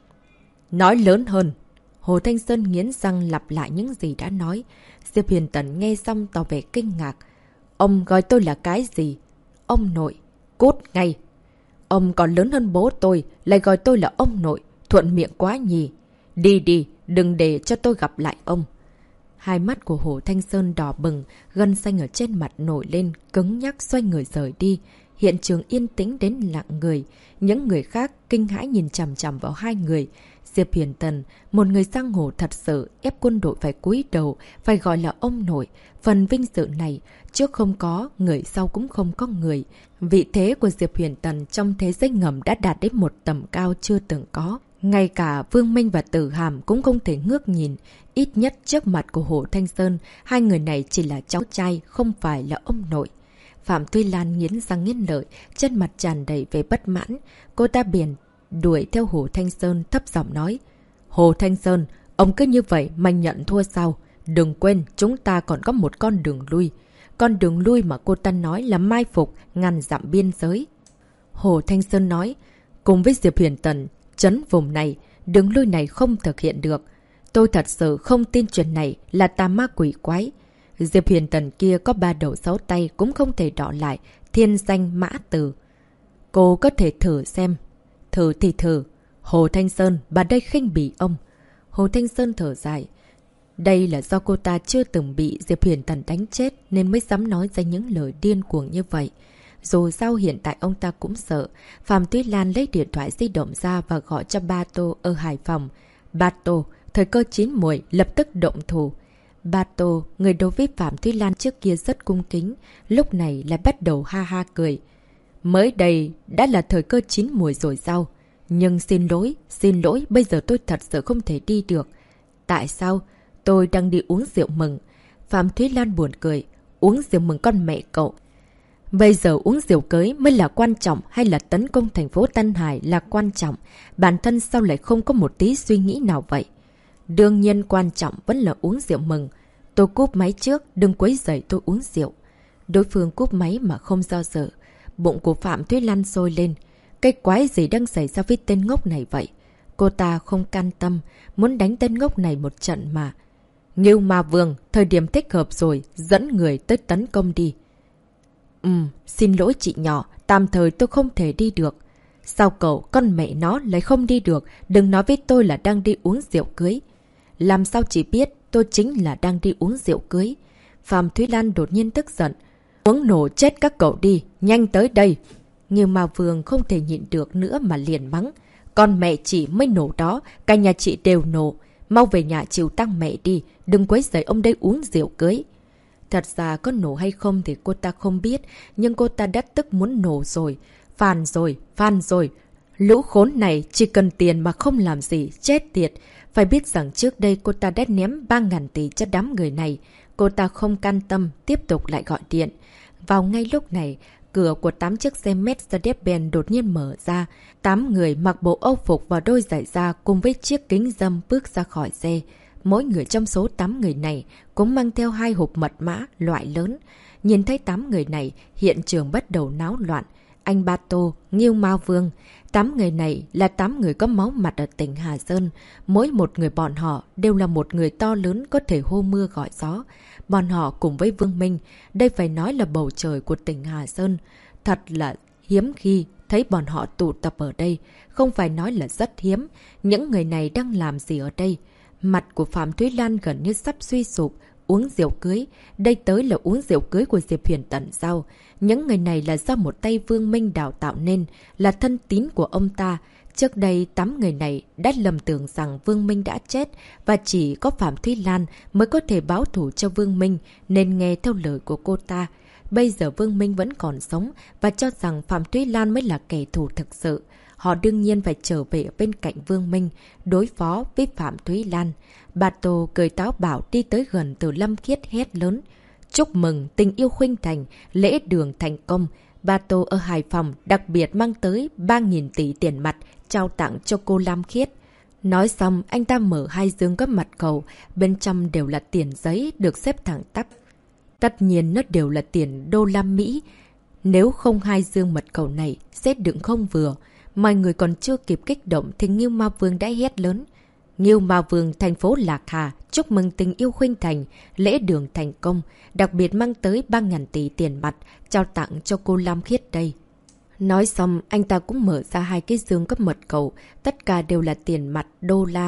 Nói lớn hơn. Hồ Thanh Sơn nghiến răng lặp lại những gì đã nói. Diệp Huyền Tần nghe xong tỏ vẻ kinh ngạc. Ông gọi tôi là cái gì? Ông nội. Cút ngay. Ông còn lớn hơn bố tôi, lại gọi tôi là ông nội. Thuận miệng quá nhỉ. Đi đi, đừng để cho tôi gặp lại ông. Hai mắt của Hồ Thanh Sơn đỏ bừng, gân xanh ở trên mặt nổi lên, cứng nhắc xoay người rời đi. Hiện trường yên tĩnh đến lặng người. Những người khác kinh hãi nhìn chằm chằm vào hai người. Diệp Huyền Tần, một người giang hồ thật sự, ép quân đội phải cúi đầu, phải gọi là ông nội. Phần vinh dự này, trước không có, người sau cũng không có người. Vị thế của Diệp Huyền Tần trong thế giới ngầm đã đạt đến một tầm cao chưa từng có. Ngay cả Vương Minh và Tử Hàm cũng không thể ngước nhìn. Ít nhất trước mặt của Hồ Thanh Sơn, hai người này chỉ là cháu trai, không phải là ông nội. Phạm Tuy Lan nghiến răng nghiến lợi, chân mặt tràn đầy vẻ bất mãn. Cô ta biển đuổi theo Hồ Thanh Sơn, thấp giọng nói. Hồ Thanh Sơn, ông cứ như vậy mà nhận thua sao? Đừng quên, chúng ta còn có một con đường lui. Con đường lui mà cô ta nói là mai phục, ngăn dặm biên giới. Hồ Thanh Sơn nói, cùng với Diệp Huyền Tần, trấn vùng này, đường lui này không thực hiện được. Tôi thật sự không tin chuyện này là tà ma quỷ quái. Diệp Huyền Tần kia có 3 đầu 6 tay cũng không thể đọ lại thiên danh mã từ. Cô có thể thử xem. Thử thì thử. Hồ Thanh Sơn, bà đây khinh bỉ ông. Hồ Thanh Sơn thở dài. Đây là do cô ta chưa từng bị Diệp Huyền Tần đánh chết nên mới dám nói ra những lời điên cuồng như vậy. Dù sao hiện tại ông ta cũng sợ. Phạm Tuy Lan lấy điện thoại di động ra và gọi cho Ba Tô ở Hải Phòng. Ba Tô, thời cơ chín muồi, lập tức động thủ. Ba Tô, người đối với Phạm Tuy Lan trước kia rất cung kính, lúc này lại bắt đầu ha ha cười. Mới đây đã là thời cơ chín muồi rồi sao? Nhưng xin lỗi, bây giờ tôi thật sự không thể đi được. Tại sao? Tôi đang đi uống rượu mừng. Phạm Tuy Lan buồn cười. Uống rượu mừng con mẹ cậu. Bây giờ uống rượu cưới mới là quan trọng hay là tấn công thành phố Tân Hải là quan trọng? Bản thân sao lại không có một tí suy nghĩ nào vậy? Đương nhiên quan trọng vẫn là uống rượu mừng. Tôi cúp máy trước, đừng quấy rầy tôi uống rượu. Đối phương cúp máy mà không do dự. Bụng của Phạm Tuy Lan sôi lên. Cái quái gì đang xảy ra với tên ngốc này vậy? Cô ta không can tâm, muốn đánh tên ngốc này một trận mà. Ngưu Ma Vương, thời điểm thích hợp rồi, dẫn người tới tấn công đi. Xin lỗi chị nhỏ, tạm thời tôi không thể đi được. Sao cậu, con mẹ nó lại không đi được, đừng nói với tôi là đang đi uống rượu cưới. Làm sao chị biết tôi chính là đang đi uống rượu cưới? Phạm Thúy Lan đột nhiên tức giận. Uống nổ chết các cậu đi, nhanh tới đây. Nhưng mà Vương không thể nhịn được nữa mà liền mắng. Con mẹ chị mới nổ đó, cả nhà chị đều nổ. Mau về nhà chịu tang mẹ đi, đừng quấy rầy ông đây uống rượu cưới. Thật ra có nổ hay không thì cô ta không biết, nhưng cô ta đã tức muốn nổ rồi. Phàn rồi. Lũ khốn này chỉ cần tiền mà không làm gì, chết tiệt. Phải biết rằng trước đây cô ta đã ném 3.000 tỷ cho đám người này. Cô ta không can tâm, tiếp tục lại gọi điện. Vào ngay lúc này, cửa của 8 chiếc xe Mercedes-Benz đột nhiên mở ra. 8 người mặc bộ âu phục và đôi giày da cùng với chiếc kính râm bước ra khỏi xe. Mỗi người trong số 8 người này cũng mang theo 2 hộp mật mã loại lớn. Nhìn thấy 8 người này, hiện trường bắt đầu náo loạn. Anh Ba Tô, Ngưu Ma Vương. 8 người này là 8 người có máu mặt ở tỉnh Hà Sơn. Mỗi một người bọn họ đều là một người to lớn có thể hô mưa gọi gió. Bọn họ cùng với Vương Minh, đây phải nói là bầu trời của tỉnh Hà Sơn. Thật là hiếm khi thấy bọn họ tụ tập ở đây. Không phải nói là rất hiếm. Những người này đang làm gì ở đây? Mặt của Phạm Thúy Lan gần như sắp suy sụp. Uống rượu cưới. Đây tới là uống rượu cưới của Diệp Huyền Tần sao? Những người này là do một tay Vương Minh đào tạo nên, là thân tín của ông ta. Trước đây 8 người này đã lầm tưởng rằng Vương Minh đã chết và chỉ có Phạm Thúy Lan mới có thể báo thù cho Vương Minh nên nghe theo lời của cô ta. Bây giờ Vương Minh vẫn còn sống và cho rằng Phạm Thúy Lan mới là kẻ thù thực sự. Họ đương nhiên phải trở về bên cạnh Vương Minh, đối phó với Phạm Thúy Lan. Bà Tô cười táo bảo đi tới gần Từ Lâm Khiết hét lớn. Chúc mừng tình yêu khuynh thành, lễ đường thành công. Bà Tô ở Hải Phòng đặc biệt mang tới 3.000 tỷ tiền mặt trao tặng cho cô Lam Khiết. Nói xong, anh ta mở 2 dương gấp mặt cầu, bên trong đều là tiền giấy được xếp thẳng tắp. Tất nhiên nó đều là tiền đô la Mỹ. Nếu không 2 dương mật cầu này, sẽ đựng không vừa. Mọi người còn chưa kịp kích động thì Ngưu Ma Vương đã hét lớn. Ngưu Ma Vương thành phố Lạc Hà chúc mừng tình yêu khuynh thành, lễ đường thành công, đặc biệt mang tới 3.000 tỷ tiền mặt, trao tặng cho cô Lam Khiết đây. Nói xong, anh ta cũng mở ra 2 cái dương cấp mật cầu, tất cả đều là tiền mặt đô la.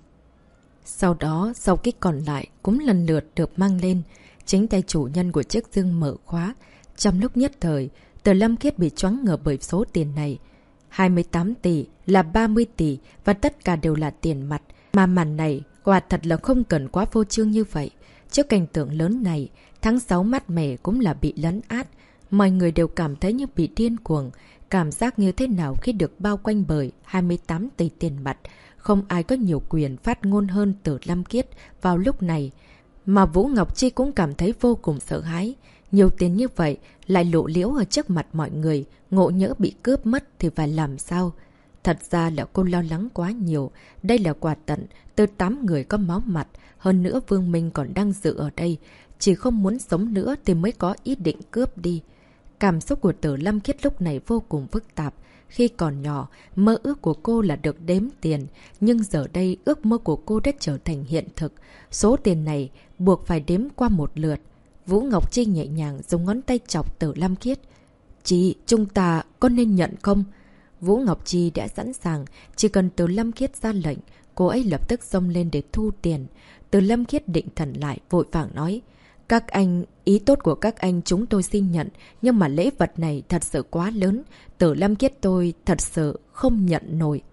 Sau đó, sau cái còn lại cũng lần lượt được mang lên, chính tay chủ nhân của chiếc dương mở khóa. Trong lúc nhất thời, Từ Lâm Khiết bị choáng ngợp bởi số tiền này. 28 tỷ là 30 tỷ và tất cả đều là tiền mặt. Mà màn này quả thật là không cần quá phô trương như vậy. Trước cảnh tượng lớn này, tháng 6 mát mẻ cũng là bị lấn át. Mọi người đều cảm thấy như bị điên cuồng. Cảm giác như thế nào khi được bao quanh bởi 28 tỷ tiền mặt. Không ai có nhiều quyền phát ngôn hơn Tử Lam Kiết vào lúc này. Mà Vũ Ngọc Chi cũng cảm thấy vô cùng sợ hãi. Nhiều tiền như vậy lại lộ liễu ở trước mặt mọi người. Ngộ nhỡ bị cướp mất thì phải làm sao? Thật ra là cô lo lắng quá nhiều. Đây là quà tận từ 8 người có máu mặt. Hơn nữa Vương Minh còn đang dự ở đây. Chỉ không muốn sống nữa thì mới có ý định cướp đi. Cảm xúc của Tử Lam Kiết lúc này vô cùng phức tạp. Khi còn nhỏ, mơ ước của cô là được đếm tiền. Nhưng giờ đây ước mơ của cô đã trở thành hiện thực. Số tiền này buộc phải đếm qua một lượt. Vũ Ngọc Chi nhẹ nhàng dùng ngón tay chọc Tử Lam Kiết. Chị, chúng ta có nên nhận không? Vũ Ngọc Chi đã sẵn sàng. Chỉ cần Tử Lam Kiết ra lệnh, cô ấy lập tức xông lên để thu tiền. Tử Lam Kiết định thần lại, vội vàng nói. Các anh, ý tốt của các anh chúng tôi xin nhận, nhưng mà lễ vật này thật sự quá lớn. Tử Lam Kiết tôi thật sự không nhận nổi.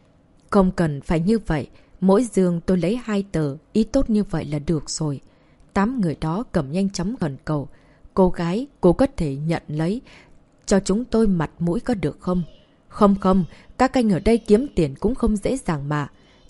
Không cần phải như vậy, mỗi giường tôi lấy 2 tờ, ý tốt như vậy là được rồi. 8 người đó cầm nhanh chóng gần cầu. Cô gái, cô có thể nhận lấy, cho chúng tôi mặt mũi có được không? Không không, các anh ở đây kiếm tiền cũng không dễ dàng mà.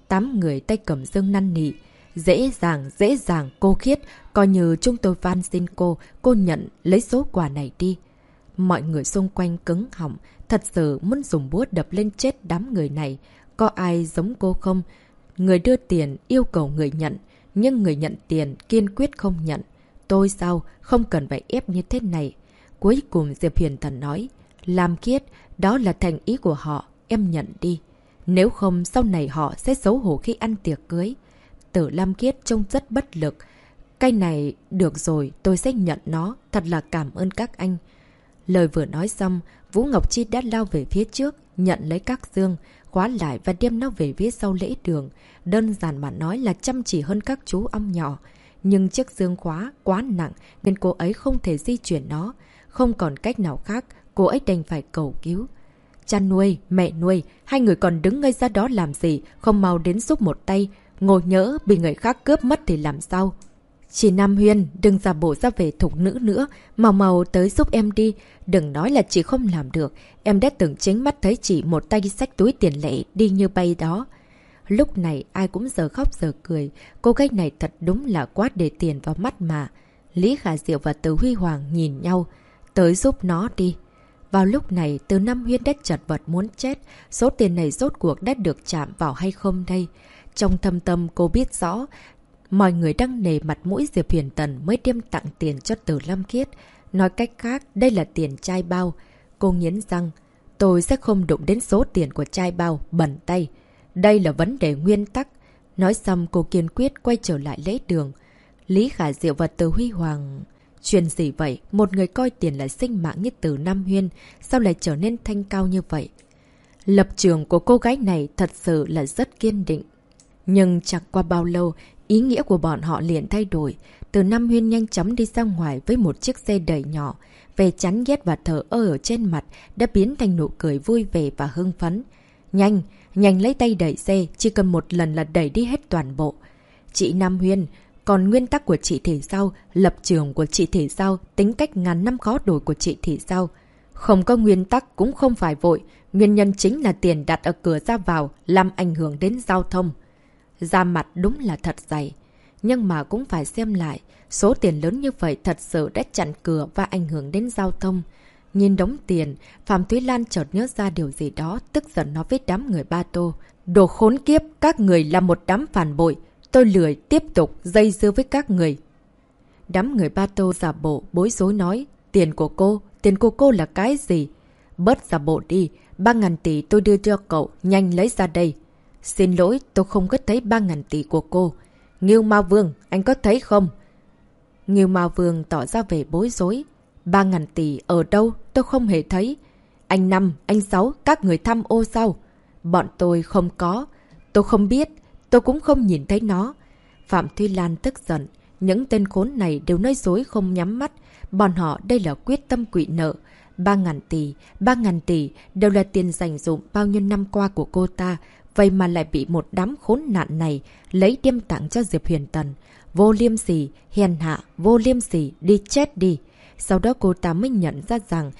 8 người tay cầm dương năn nỉ. Dễ dàng, cô Khiết, coi như chúng tôi van xin cô nhận lấy số quà này đi. Mọi người xung quanh cứng họng, thật sự muốn dùng búa đập lên chết đám người này. Có ai giống cô không? Người đưa tiền yêu cầu người nhận, nhưng người nhận tiền kiên quyết không nhận. Tôi sao? Không cần phải ép như thế này. Cuối cùng Diệp Huyền Thần nói, Lam Kiết, đó là thành ý của họ, em nhận đi. Nếu không sau này họ sẽ xấu hổ khi ăn tiệc cưới. Tử Lam Kiết trông rất bất lực. Cái này, được rồi, tôi sẽ nhận nó. Thật là cảm ơn các anh. Lời vừa nói xong, Vũ Ngọc Chi đã lao về phía trước, nhận lấy các dương, khóa lại và đem nó về phía sau lễ đường. Đơn giản mà nói là chăm chỉ hơn các chú ong nhỏ. Nhưng chiếc dương khóa quá nặng nên cô ấy không thể di chuyển nó. Không còn cách nào khác, cô ấy đành phải cầu cứu. Cha nuôi, mẹ nuôi, hai người còn đứng ngây ra đó làm gì, không mau đến giúp một tay. Ngồi nhỡ bị người khác cướp mất thì làm sao? Chị Nam Huyên, đừng giả bộ ra về thục nữ nữa, mau tới giúp em đi. Đừng nói là chị không làm được, em đã từng chính mắt thấy chị một tay xách túi tiền lẻ đi như bay đó. Lúc này ai cũng giờ khóc giờ cười, cô gái này thật đúng là quá để tiền vào mắt mà. Lý Khả Diệu và Từ Huy Hoàng nhìn nhau, tới giúp nó đi. Vào lúc này, Từ Nam Huyên đã chật vật muốn chết, số tiền này rốt cuộc đã được chạm vào hay không đây? Trong thâm tâm cô biết rõ, mọi người đang nề mặt mũi Diệp Huyền Tần mới đem tặng tiền cho Tử Lam Kiết. Nói cách khác, đây là tiền chai bao. Cô nghiến răng, tôi sẽ không đụng đến số tiền của chai bao, bẩn tay. Đây là vấn đề nguyên tắc. Nói xong cô kiên quyết quay trở lại lễ đường. Lý Khả Diệu và Từ Huy Hoàng... Chuyện gì vậy? Một người coi tiền là sinh mạng như Từ Nam Huyên, sao lại trở nên thanh cao như vậy? Lập trường của cô gái này thật sự là rất kiên định. Nhưng chẳng qua bao lâu, ý nghĩa của bọn họ liền thay đổi. Từ Nam Huyên nhanh chóng đi ra ngoài với một chiếc xe đẩy nhỏ. Về chán ghét và thở ơ ở trên mặt đã biến thành nụ cười vui vẻ và hưng phấn. Nhanh lấy tay đẩy xe, chỉ cần một lần là đẩy đi hết toàn bộ. Chị Nam Huyên, còn nguyên tắc của chị thì sao? Lập trường của chị thì sao? Tính cách ngàn năm khó đổi của chị thì sao? Không có nguyên tắc cũng không phải vội. Nguyên nhân chính là tiền đặt ở cửa ra vào, làm ảnh hưởng đến giao thông. Da mặt đúng là thật dày. Nhưng mà cũng phải xem lại, số tiền lớn như vậy thật sự đã chặn cửa và ảnh hưởng đến giao thông. Nhìn đống tiền, Phạm Thúy Lan chợt nhớ ra điều gì đó, tức giận nói với đám người Ba Tô. Đồ khốn kiếp, các người là một đám phản bội. Tôi lười tiếp tục dây dưa với các người. Đám người Ba Tô giả bộ, bối rối nói. Tiền của cô là cái gì? Bớt giả bộ đi, 3.000 tỷ tôi đưa cho cậu, nhanh lấy ra đây. Xin lỗi, tôi không có thấy 3.000 tỷ của cô. Ngưu Ma Vương, anh có thấy không? Ngưu Ma Vương tỏ ra vẻ bối rối. 3.000 tỷ ở đâu? Tôi không hề thấy. Anh Năm, anh Sáu, các người thăm ô sao? Bọn tôi không có. Tôi không biết. Tôi cũng không nhìn thấy nó. Phạm Thúy Lan tức giận. Những tên khốn này đều nói dối không nhắm mắt. Bọn họ đây là quyết tâm quỵ nợ. 3.000 tỷ đều là tiền dành dụm bao nhiêu năm qua của cô ta. Vậy mà lại bị một đám khốn nạn này lấy đem tặng cho Diệp Huyền Tần. Vô liêm sỉ, hèn hạ, vô liêm sỉ, đi chết đi. Sau đó cô ta mới nhận ra rằng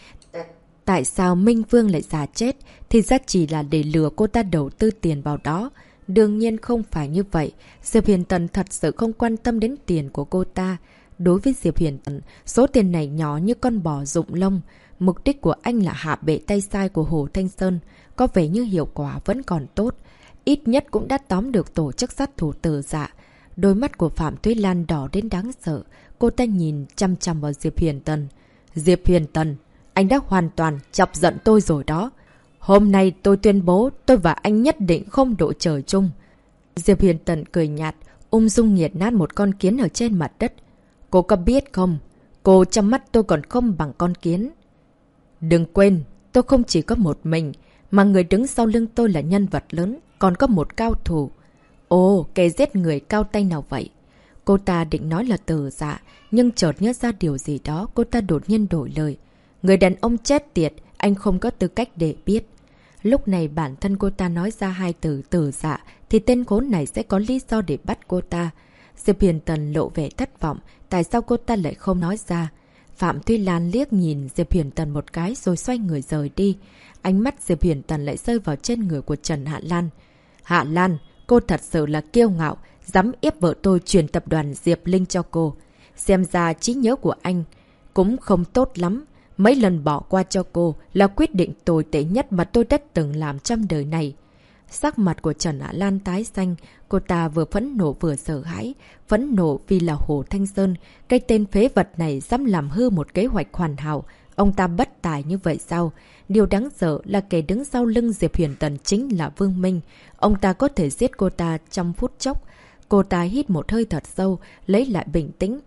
tại sao Minh Vương lại giả chết, thì ra chỉ là để lừa cô ta đầu tư tiền vào đó. Đương nhiên không phải như vậy. Diệp Huyền Tần thật sự không quan tâm đến tiền của cô ta. Đối với Diệp Huyền Tần, số tiền này nhỏ như con bò rụng lông. Mục đích của anh là hạ bệ tay sai của Hồ Thanh Sơn. Có vẻ như hiệu quả vẫn còn tốt. Ít nhất cũng đã tóm được tổ chức sát thủ Tử Dạ. Đôi mắt của Phạm Tuyết Lan đỏ đến đáng sợ. Cô ta nhìn chăm chăm vào Diệp Huyền Tần. Diệp Huyền Tần, anh đã hoàn toàn chọc giận tôi rồi đó. Hôm nay tôi tuyên bố tôi và anh nhất định không đội trời chung. Diệp Huyền Tần cười nhạt, ung dung nghiệt nát một con kiến ở trên mặt đất. Cô có biết không? Cô trong mắt tôi còn không bằng con kiến. Đừng quên, tôi không chỉ có một mình, mà người đứng sau lưng tôi là nhân vật lớn, còn có một cao thủ. Ồ, kẻ giết người cao tay nào vậy? Cô ta định nói là Tử Dạ, nhưng chợt nhớ ra điều gì đó, cô ta đột nhiên đổi lời. Người đàn ông chết tiệt, anh không có tư cách để biết. Lúc này bản thân cô ta nói ra hai từ Tử Dạ, thì tên khốn này sẽ có lý do để bắt cô ta. Diệp Huyền Tần lộ vẻ thất vọng, tại sao cô ta lại không nói ra? Phạm Tuy Lan liếc nhìn Diệp Huyền Tần một cái rồi xoay người rời đi. Ánh mắt Diệp Huyền Tần lại rơi vào trên người của Trần Hạ Lan. Hạ Lan, cô thật sự là kiêu ngạo, dám ép vợ tôi chuyển tập đoàn Diệp Linh cho cô. Xem ra trí nhớ của anh cũng không tốt lắm. Mấy lần bỏ qua cho cô là quyết định tồi tệ nhất mà tôi đã từng làm trong đời này. Sắc mặt của Trần Hạ Lan tái xanh, cô ta vừa phẫn nộ vừa sợ hãi. Phẫn nộ vì là Hồ Thanh Sơn, cái tên phế vật này dám làm hư một kế hoạch hoàn hảo. Ông ta bất tài như vậy sao? Điều đáng sợ là kẻ đứng sau lưng Diệp Huyền Tần chính là Vương Minh. Ông ta có thể giết cô ta trong phút chốc. Cô ta hít một hơi thật sâu, lấy lại bình tĩnh.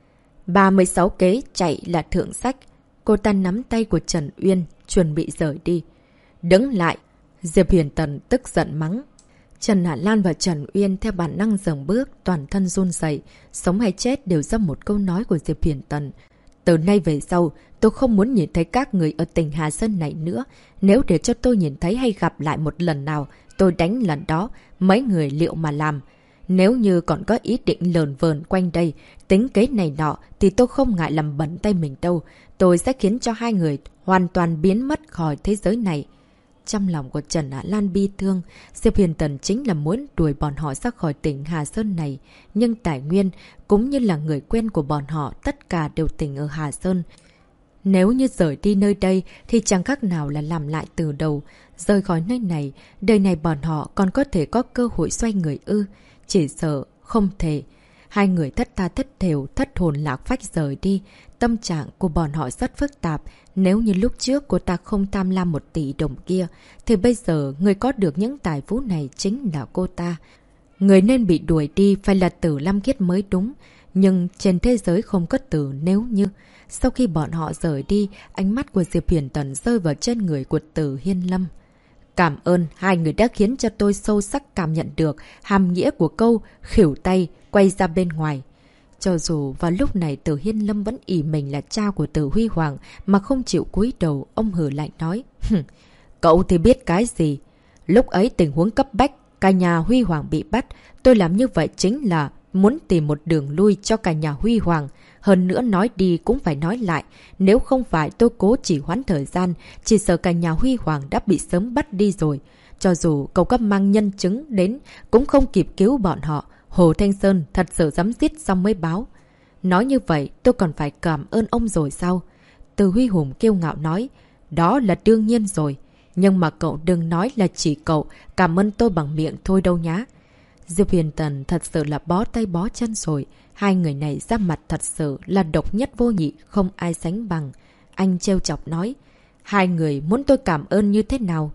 36 kế chạy là thượng sách. Cô ta nắm tay của Trần Uyên, chuẩn bị rời đi. Đứng lại! Diệp Huyền Tần tức giận mắng. Trần Hạ Lan và Trần Uyên theo bản năng dừng bước, toàn thân run rẩy. Sống hay chết đều do một câu nói của Diệp Huyền Tần. Từ nay về sau, tôi không muốn nhìn thấy các người ở tỉnh Hà Sơn này nữa. Nếu để cho tôi nhìn thấy hay gặp lại một lần nào, tôi đánh lần đó, mấy người liệu mà làm. Nếu như còn có ý định lờn vờn quanh đây, tính kế này nọ, thì tôi không ngại làm bẩn tay mình đâu. Tôi sẽ khiến cho hai người hoàn toàn biến mất khỏi thế giới này. Trong lòng của Trần Hạ Lan bi thương, Diệp Huyền Tần chính là muốn đuổi bọn họ ra khỏi tỉnh Hà Sơn này. Nhưng tài nguyên, cũng như là người quen của bọn họ, tất cả đều tỉnh ở Hà Sơn. Nếu như rời đi nơi đây, thì chẳng khác nào là làm lại từ đầu. Rời khỏi nơi này, đời này bọn họ còn có thể có cơ hội xoay người ư. Chỉ sợ, không thể. Hai người thất tha thất thểu, thất hồn lạc phách rời đi. Tâm trạng của bọn họ rất phức tạp. Nếu như lúc trước cô ta không tham lam 1 tỷ đồng kia, thì bây giờ người có được những tài phú này chính là cô ta. Người nên bị đuổi đi phải là Tử Lam Khiết mới đúng. Nhưng trên thế giới không có từ nếu như. Sau khi bọn họ rời đi, ánh mắt của Diệp Huyền Tần rơi vào trên người của Tử Hiên Lâm. Cảm ơn hai người đã khiến cho tôi sâu sắc cảm nhận được hàm nghĩa của câu khỉu tay quay ra bên ngoài. Cho dù vào lúc này Tử Hiên Lâm vẫn ỷ mình là cha của Tử Huy Hoàng mà không chịu cúi đầu, ông hừ lạnh nói. Cậu thì biết cái gì? Lúc ấy tình huống cấp bách, cả nhà Huy Hoàng bị bắt. Tôi làm như vậy chính là muốn tìm một đường lui cho cả nhà Huy Hoàng. Hơn nữa nói đi cũng phải nói lại. Nếu không phải tôi cố chỉ hoãn thời gian, chỉ sợ cả nhà Huy Hoàng đã bị sớm bắt đi rồi. Cho dù cậu có mang nhân chứng đến, cũng không kịp cứu bọn họ. Hồ Thanh Sơn thật sự dám giết xong mới báo. Nói như vậy tôi còn phải cảm ơn ông rồi sao? Từ Huy Hùng kiêu ngạo nói. Đó là đương nhiên rồi. Nhưng mà cậu đừng nói là chỉ cậu cảm ơn tôi bằng miệng thôi đâu nhá. Diệp Huyền Tần thật sự là bó tay bó chân rồi. Hai người này ra mặt thật sự là độc nhất vô nhị, không ai sánh bằng. Anh trêu chọc nói. Hai người muốn tôi cảm ơn như thế nào?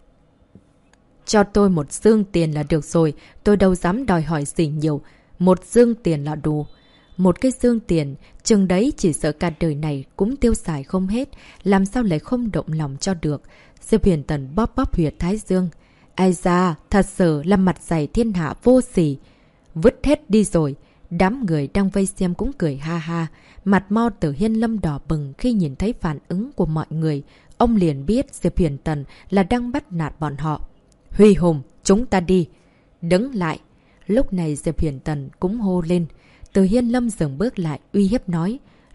Cho tôi 1 xương tiền là được rồi. Tôi đâu dám đòi hỏi gì nhiều. 1 xương tiền là đủ. 1 cái xương tiền, chừng đấy chỉ sợ cả đời này cũng tiêu xài không hết. Làm sao lại không động lòng cho được? Diệp Huyền Tần bóp bóp huyệt thái dương. Ai da, thật sự là mặt dày thiên hạ vô sỉ. Vứt hết đi rồi. Đám người đang vây xem cũng cười ha ha. Mặt mo Tử Hiên Lâm đỏ bừng khi nhìn thấy phản ứng của mọi người. Ông liền biết Diệp Huyền Tần là đang bắt nạt bọn họ. Huy Hùng, chúng ta đi. Đứng lại. Lúc này Diệp Huyền Tần cũng hô lên. Tử Hiên Lâm dừng bước lại uy hiếp nói.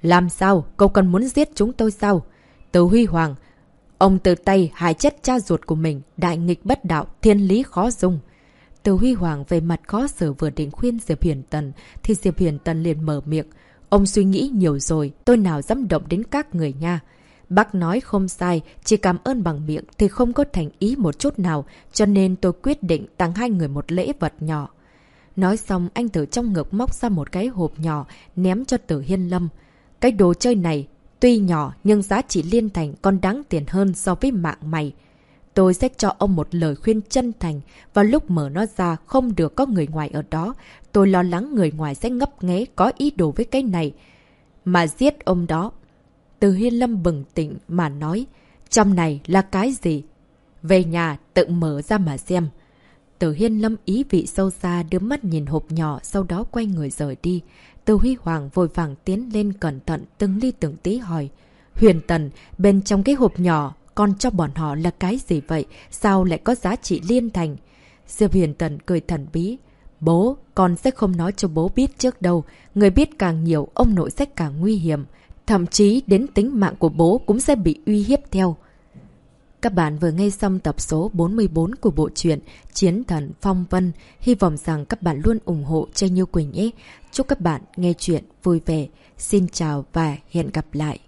Làm sao? Cậu còn muốn giết chúng tôi sao? Từ Huy Hoàng, ông tự tay hại chết cha ruột của mình, đại nghịch bất đạo, thiên lý khó dung. Từ Huy Hoàng về mặt khó xử vừa định khuyên Diệp Hiền Tần, thì Diệp Hiền Tần liền mở miệng. Ông suy nghĩ nhiều rồi, tôi nào dám động đến các người nha. Bác nói không sai, chỉ cảm ơn bằng miệng thì không có thành ý một chút nào, cho nên tôi quyết định tặng hai người một lễ vật nhỏ. Nói xong anh từ trong ngực móc ra một cái hộp nhỏ, ném cho Từ Hiên Lâm. Cái đồ chơi này, tuy nhỏ nhưng giá trị liên thành còn đáng tiền hơn so với mạng mày. Tôi sẽ cho ông một lời khuyên chân thành, và lúc mở nó ra không được có người ngoài ở đó. Tôi lo lắng người ngoài sẽ ngấp nghé có ý đồ với cái này, mà giết ông đó. Từ Hiên Lâm bừng tỉnh mà nói, trong này là cái gì? Về nhà tự mở ra mà xem. Từ Hiên Lâm ý vị sâu xa đưa mắt nhìn hộp nhỏ, sau đó quay người rời đi. Từ Huy Hoàng vội vàng tiến lên cẩn thận từng ly từng tí hỏi. Huyền Tần, bên trong cái hộp nhỏ con cho bọn họ là cái gì vậy? Sao lại có giá trị liên thành? Diệp Huyền Tần cười thần bí. Bố, con sẽ không nói cho bố biết trước đâu. Người biết càng nhiều, ông nội sẽ càng nguy hiểm. Thậm chí đến tính mạng của bố cũng sẽ bị uy hiếp theo. Các bạn vừa nghe xong tập số 44 của bộ truyện Chiến Thần Phong Vân. Hy vọng rằng các bạn luôn ủng hộ cho Như Quỳnh nhé. Chúc các bạn nghe chuyện vui vẻ. Xin chào và hẹn gặp lại.